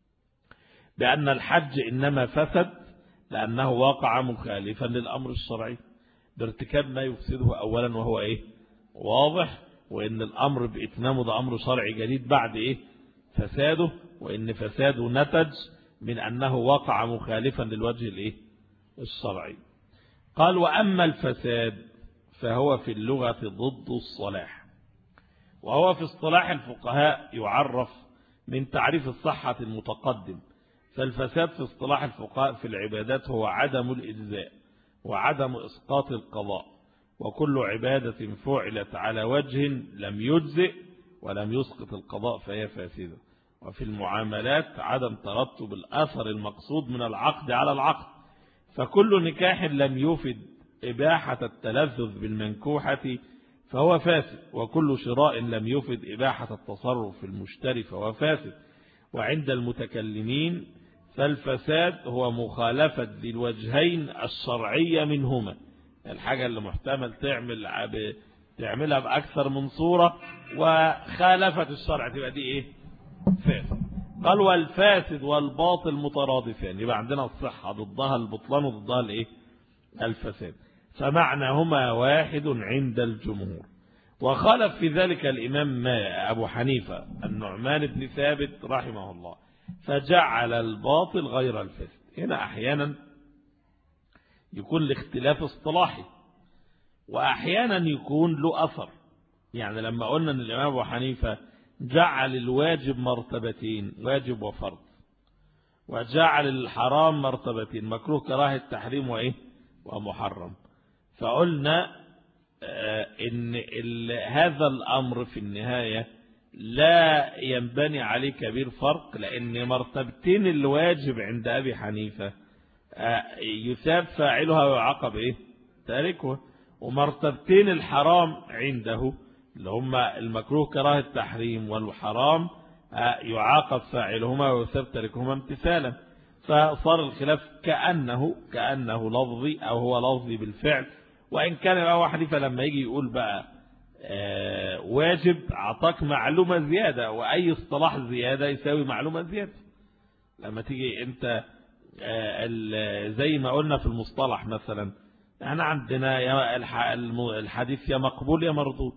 بأن الحج إنما فسد لأنه واقع مخالفا للأمر الشرعي بارتكاب ما يفسده أولا وهو إيه؟ واضح. وإن الأمر بإتمامه ده أمر شرعي جديد بعد إيه؟ فساده، وإن فساده نتج من أنه وقع مخالفا للوجه الإيه؟ الشرعي. قال وأما الفساد فهو في اللغة ضد الصلاح، وهو في اصطلاح الفقهاء يعرف من تعريف الصحة المتقدم. فالفساد في اصطلاح الفقهاء في العبادات هو عدم الإجزاء وعدم إسقاط القضاء، وكل عبادة فعلت على وجه لم يجزئ ولم يسقط القضاء فهي فاسدة. وفي المعاملات عدم ترتب الأثر المقصود من العقد على العقد، فكل نكاح لم يفد إباحة التلذذ بالمنكوحة فهو فاسد، وكل شراء لم يفد إباحة التصرف في المشتري فهو فاسد. وعند المتكلمين فالفساد هو مخالفة ذي الوجهين الشرعية منهما، الحاجة اللي محتمل تعمل تعملها بأكثر من صورة وخالفت الشرع تبقى دي إيه؟ فاسد. قال والفاسد والباطل مترادفان، يبقى عندنا الصحة ضدها البطلان وضدها الإيه؟ الفساد، فمعناهما واحد عند الجمهور. وخالف في ذلك الإمام أبو حنيفة النعمان بن ثابت رحمه الله فجعل الباطل غير الفاسد. هنا أحيانا يكون الاختلاف اصطلاحي وأحيانا يكون له أثر. يعني لما قلنا أن الإمام أبو حنيفة جعل الواجب مرتبتين، واجب وفرض، وجعل الحرام مرتبتين، مكروه كراهة تحريم وإيه؟ ومحرم. فقلنا إن هذا الأمر في النهاية لا ينبني عليه كبير فرق، لأن مرتبتين الواجب عند أبي حنيفة يثاب فاعلها ويعاقب إيه؟ تاركها، ومرتبتين الحرام عنده اللي هم المكروه كراهة التحريم والحرام يعاقب فاعلهما ويثاب تاركهما امتثالا. فصار الخلاف كأنه كأنه لفظي أو هو لفظي بالفعل. وإن كان أبو حنيفة لما يجي يقول بقى آه واجب أعطاك معلومة زيادة، وأي اصطلاح زيادة يساوي معلومة زيادة. لما تيجي أنت آه زي ما قلنا في المصطلح مثلا، احنا عندنا يا الحديث يا مقبول يا مردود،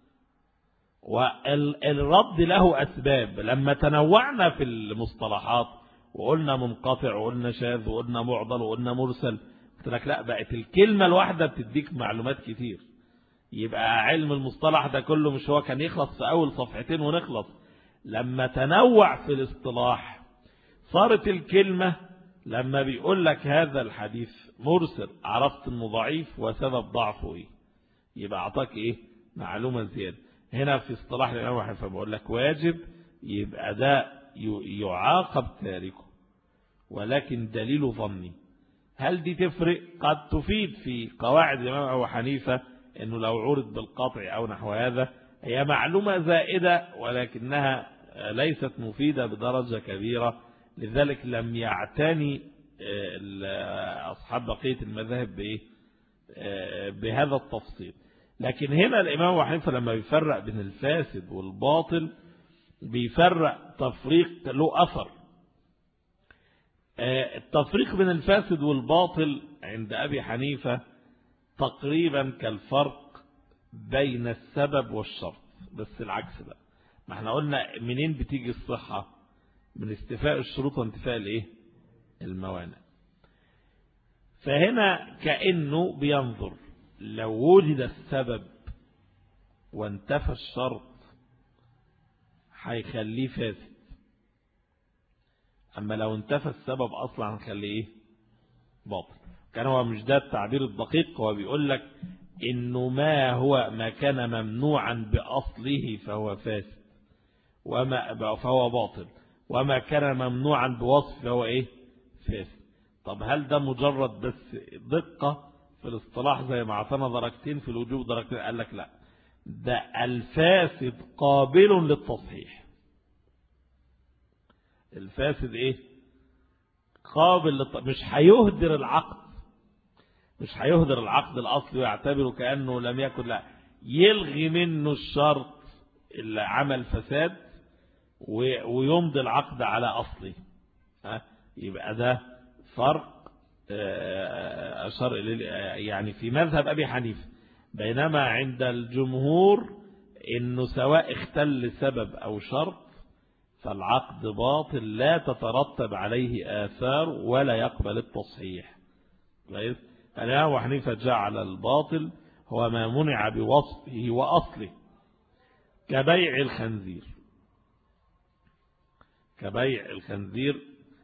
والرد له أسباب. لما تنوعنا في المصطلحات وقلنا منقطع وقلنا شاذ وقلنا معضل وقلنا مرسل، قلت لك لا، بقت الكلمة الواحدة بتديك معلومات كتير. يبقى علم المصطلح ده كله مش هو كان يخلص في أول صفحتين ونخلص. لما تنوع في الاصطلاح صارت الكلمة، لما بيقول لك هذا الحديث مرسل عرفت انه ضعيف وسبب ضعفه ايه، يبقى اعطاك ايه؟ معلومة زيادة. هنا في اصطلاح الإمام أحمد فبقول لك واجب، يبقى ده يعاقب تاركه، ولكن دليل ظني. هل دي تفرق؟ قد تفيد في قواعد الإمام أبو حنيفة أنه لو عرض بالقطع أو نحو هذا هي معلومة زائدة، ولكنها ليست مفيدة بدرجة كبيرة، لذلك لم يعتني أصحاب بقية المذاهب بإيه؟ بهذا التفصيل. لكن هنا الإمام أبو حنيفة لما بيفرق بين الفاسد والباطل بيفرق تفريق له أثر. التفريق بين الفاسد والباطل عند أبي حنيفة تقريبا كالفرق بين السبب والشرط، بس العكس بقى. ما احنا قلنا منين بتيجي الصحة؟ من استيفاء الشروط وانتفاء الايه؟ الموانع. فهنا كأنه بينظر لو وجد السبب وانتفى الشرط هيخليه فاسد، أما لو انتفى السبب أصلا هنخليه إيه؟ باطل. كان هو مش ده التعبير الدقيق، هو بيقول لك إنه ما هو ما كان ممنوعا بأصله فهو فاسد وما فهو باطل، وما كان ممنوعا بوصف فهو إيه؟ فاسد. طب هل ده مجرد بس دقة في الاصطلاح زي ما عطانا درجتين في الوجوب درجتين؟ قال لك لا، ده الفاسد قابل للتصحيح. الفاسد ايه؟ قابل للط... مش هيهدر العقد، مش هيهدر العقد الاصلي ويعتبره كأنه لم يكن، لا، يلغي منه الشرط اللي عمل فساد و... ويمضي العقد على اصله. ها؟ يبقى ده فرق أشار يعني في مذهب أبي حنيفة. بينما عند الجمهور إنه سواء اختل سبب أو شرط فالعقد باطل لا تترتب عليه آثار ولا يقبل التصحيح. الإمام أبو حنيفة جعل الباطل هو ما منع بوصفه وأصله، كبيع الخنزير. كبيع الخنزير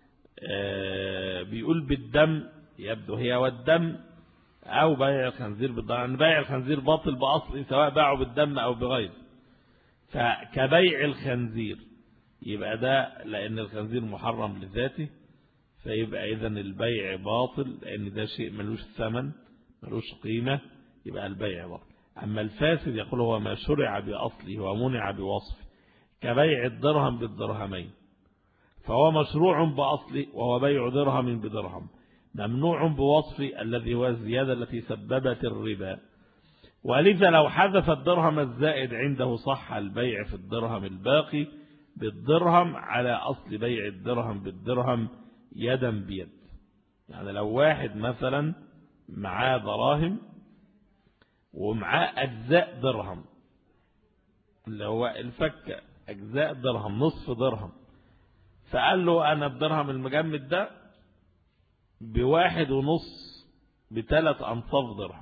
بيقول بالدم، يبدو هي والدم، أو بيع الخنزير بالدم. بيع الخنزير باطل بأصله سواء باعه بالدم أو بغيره. فكبيع الخنزير يبقى ده لأن الخنزير محرم لذاته، فيبقى إذن البيع باطل لأن ده شيء ملوش ثمن ملوش قيمة، يبقى البيع باطل. أما الفاسد يقول هو ما شرع بأصله ومنع بوصفه، كبيع الدرهم بالدرهمين، فهو مشروع بأصله وهو بيع درهم بدرهم، ممنوع بوصفه الذي هو الزيادة التي سببت الربا. ولذا لو حذف الدرهم الزائد عنده صح البيع في الدرهم الباقي بالدرهم على أصل بيع الدرهم بالدرهم يدا بيد. يعني لو واحد مثلا معاه دراهم ومعاه أجزاء درهم، اللي هو الفكة أجزاء درهم نصف درهم، فقال له أنا الدرهم المجمد ده بواحد ونص بثلاث أنصاف درهم،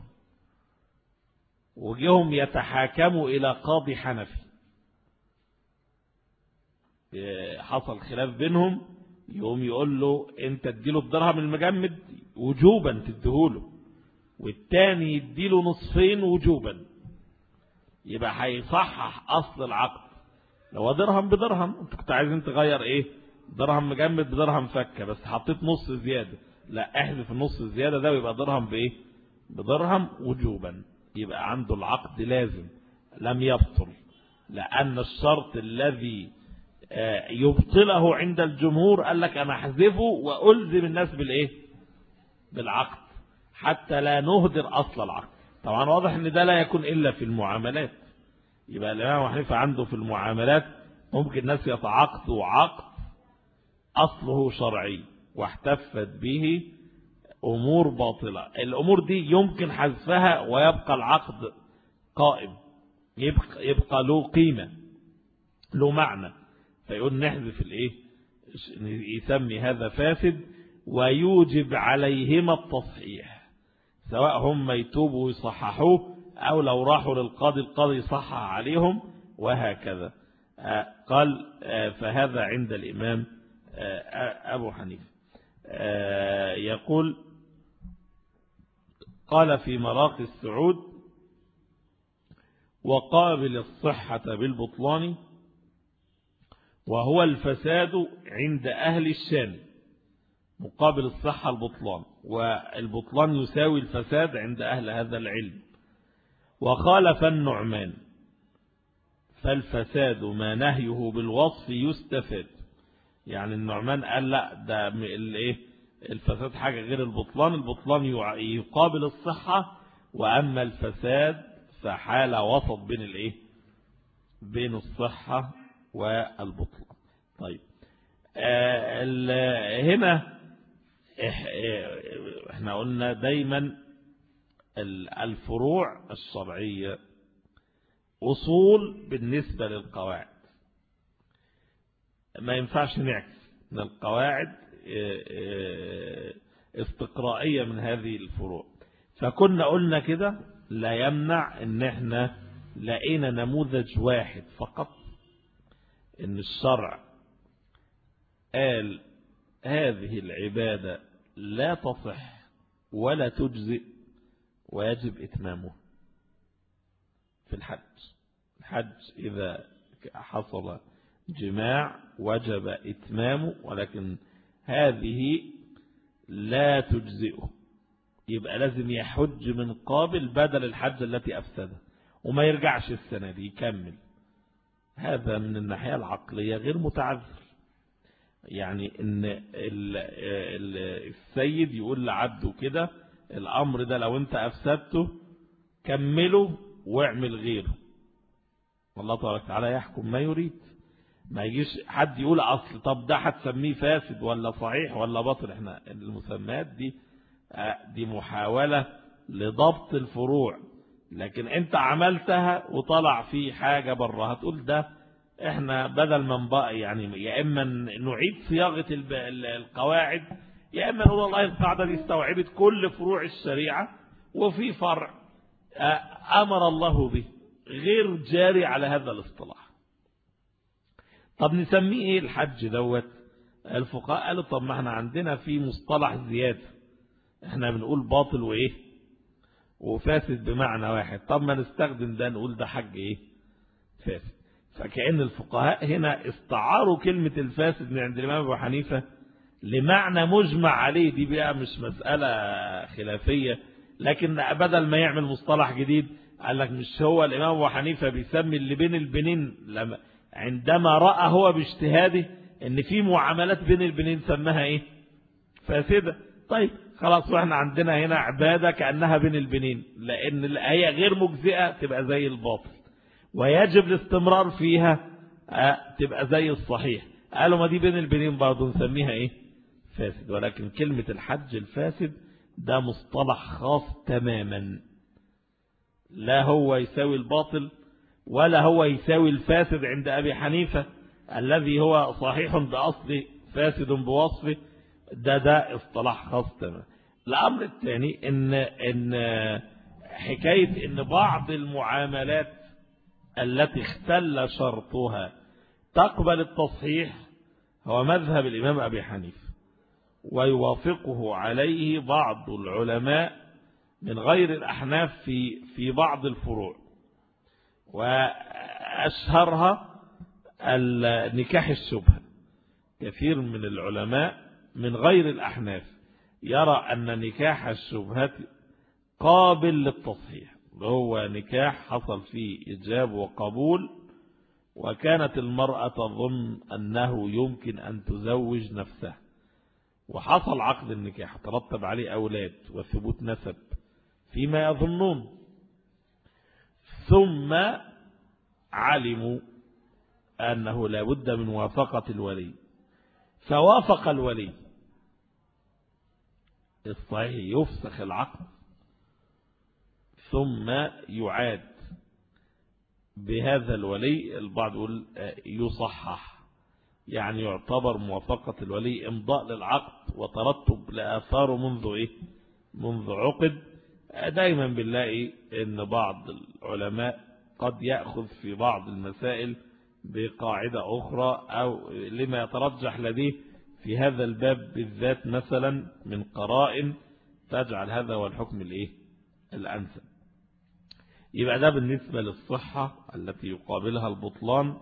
وجيهم يتحاكموا إلى قاضي حنفي، حصل خلاف بينهم، يقوم يقول له أنت تديله الدرهم المجمد وجوبا تديهوله، والتاني يديله نصفين وجوبا، يبقى هيصحح أصل العقد. لو درهم بدرهم، انت كنت عايزين تغير ايه؟ درهم مجمد بدرهم فكة، بس حطيت نص زيادة، لا احذف النص الزيادة ده ويبقى درهم بايه؟ بدرهم وجوبا، يبقى عنده العقد لازم لم يبطل، لأن الشرط الذي يبطله عند الجمهور قال لك أنا أحذفه وألزم الناس بالإيه؟ بالعقد حتى لا نهدر أصل العقد. طبعا واضح أن ده لا يكون إلا في المعاملات. يبقى الإمام أبو حنيفة عنده في المعاملات ممكن الناس يتعاقدوا عقد أصله شرعي واحتفت به أمور باطلة، الأمور دي يمكن حذفها ويبقى العقد قائم، يبقى, يبقى له قيمة له معنى، فيقول نحذف الإيه؟ يسمي هذا فاسد ويوجب عليهما التصحيح. سواء هم يتوبوا ويصححوه أو لو راحوا للقاضي القاضي يصحح عليهم وهكذا. قال فهذا عند الإمام أبو حنيفة. يقول قال في مراقي السعود وقابل الصحة بالبطلان وهو الفساد عند أهل الشام. مقابل الصحة البطلان، والبطلان يساوي الفساد عند أهل هذا العلم. وخالف النعمان فالفساد ما نهيه بالوصف يستفاد. يعني النعمان قال لا، ده الايه الفساد حاجة غير البطلان، البطلان يقابل الصحة، وأما الفساد فحالة وسط بين الايه بين الصحة والبطلان. طيب آه هنا احنا قلنا دايما الفروع الشرعية أصول بالنسبة للقواعد، ما ينفعش نعكس من القواعد استقرائية من هذه الفروع. فكنا قلنا كده لا يمنع ان احنا لقينا نموذج واحد فقط ان الشرع قال هذه العبادة لا تصح ولا تجزئ ويجب إتمامه في الحج. الحج إذا حصل جماع وجب إتمامه، ولكن هذه لا تجزئه، يبقى لازم يحج من قابل بدل الحج التي أفسدها، وما يرجعش السنة دي يكمل. هذا من الناحية العقلية غير متعذر. يعني ان السيد يقول لعبده كده الامر ده لو انت افسدته كمله واعمل غيره، والله تبارك وتعالى يحكم ما يريد. ما يجيش حد يقول اصل طب ده هتسميه فاسد ولا صحيح ولا باطل. احنا المسميات دي دي محاولة لضبط الفروع، لكن انت عملتها وطلع فيه حاجة برها تقول ده احنا بدل ما نبقى يعني يا اما نعيد صياغة القواعد، يا اما نقول والله القاعدة دي استوعبت كل فروع الشريعة وفي فرع امر الله به غير جاري على هذا الاصطلاح. طب نسميه ايه الحج دوت؟ الفقهاء قالوا طب ما احنا عندنا في مصطلح زيادة، احنا بنقول باطل وايه وفاسد بمعنى واحد، طب ما نستخدم ده نقول ده حج ايه فاسد. فكأن الفقهاء هنا استعاروا كلمة الفاسد من عند الإمام أبو حنيفة لمعنى مجمع عليه. دي بقى مش مسألة خلافية، لكن بدل ما يعمل مصطلح جديد قال لك مش هو الإمام أبو حنيفة بيسمي اللي بين البنين لما عندما رأى هو باجتهاده ان في معاملات بين البنين سماها ايه فاسدة. طيب خلاص، واحنا عندنا هنا عبادة كأنها بين البنين، لأن هي غير مجزئة تبقى زي الباطل، ويجب الاستمرار فيها تبقى زي الصحيح. قالوا ما دي بين البنين برضه نسميها ايه فاسد. ولكن كلمة الحج الفاسد ده مصطلح خاص تماما، لا هو يساوي الباطل ولا هو يساوي الفاسد عند أبي حنيفة الذي هو صحيح بأصله فاسد بوصفه. ده ده اصطلاح خاص تماما. الأمر الثاني إن إن حكاية إن بعض المعاملات التي اختل شرطها تقبل التصحيح هو مذهب الإمام أبي حنيفة، ويوافقه عليه بعض العلماء من غير الأحناف في في بعض الفروع، وأشهرها النكاح الشبهة. كثير من العلماء من غير الأحناف يرى أن نكاح الشبهة قابل للتصحيح، وهو نكاح حصل فيه إجاب وقبول، وكانت المرأة تظن أنه يمكن أن تزوج نفسها، وحصل عقد النكاح ترتب عليه أولاد وثبوت نسب فيما يظنون، ثم علموا أنه لا بد من موافقة الولي، فوافق الولي الصحيح يفسخ العقد ثم يعاد بهذا الولي. البعض يقول يصحح، يعني يعتبر موافقة الولي امضاء للعقد وترتب لآثاره منذ إيه؟ منذ عقد، دايما بنلاقي ان بعض العلماء قد يأخذ في بعض المسائل بقاعدة أخرى أو لما يترجح لديه في هذا الباب بالذات مثلا من قرائن تجعل هذا هو الحكم الايه الأنسب. يبقى ده بالنسبة للصحة التي يقابلها البطلان.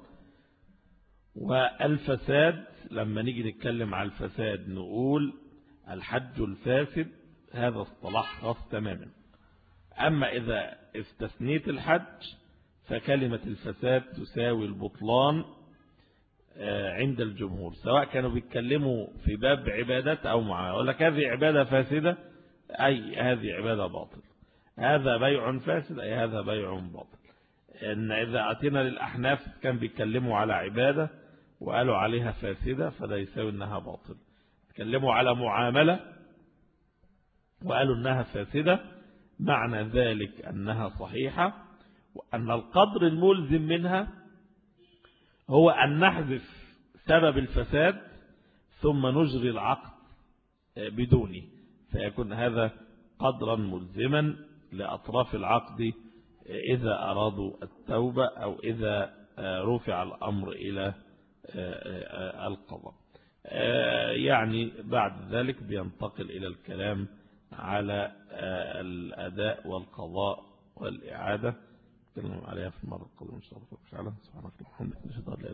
والفساد لما نيجي نتكلم على الفساد نقول الحج الفاسد، هذا اصطلاح خاص تماما. أما إذا استثنيت الحج فكلمة الفساد تساوي البطلان عند الجمهور، سواء كانوا بيتكلموا في باب عبادات أو معاملة. يقول لك هذه عبادة فاسدة أي هذه عبادة باطل، هذا بيع فاسد أي هذا بيع باطل. إن إذا أتينا للأحناف كان بيتكلموا على عبادة وقالوا عليها فاسدة فده يساوي أنها باطل. تكلموا على معاملة وقالوا أنها فاسدة، معنى ذلك أنها صحيحة، وأن القدر الملزم منها هو أن نحذف سبب الفساد ثم نجري العقد بدونه، فيكون هذا قدرا ملزما لأطراف العقد إذا أرادوا التوبة أو إذا رفع الأمر إلى القضاء. يعني بعد ذلك بينتقل إلى الكلام على الأداء والقضاء والإعادة، نتكلم عليها في المرة القادمة إن شاء الله. سبحانك اللهم وبحمدك، نشهد أن لا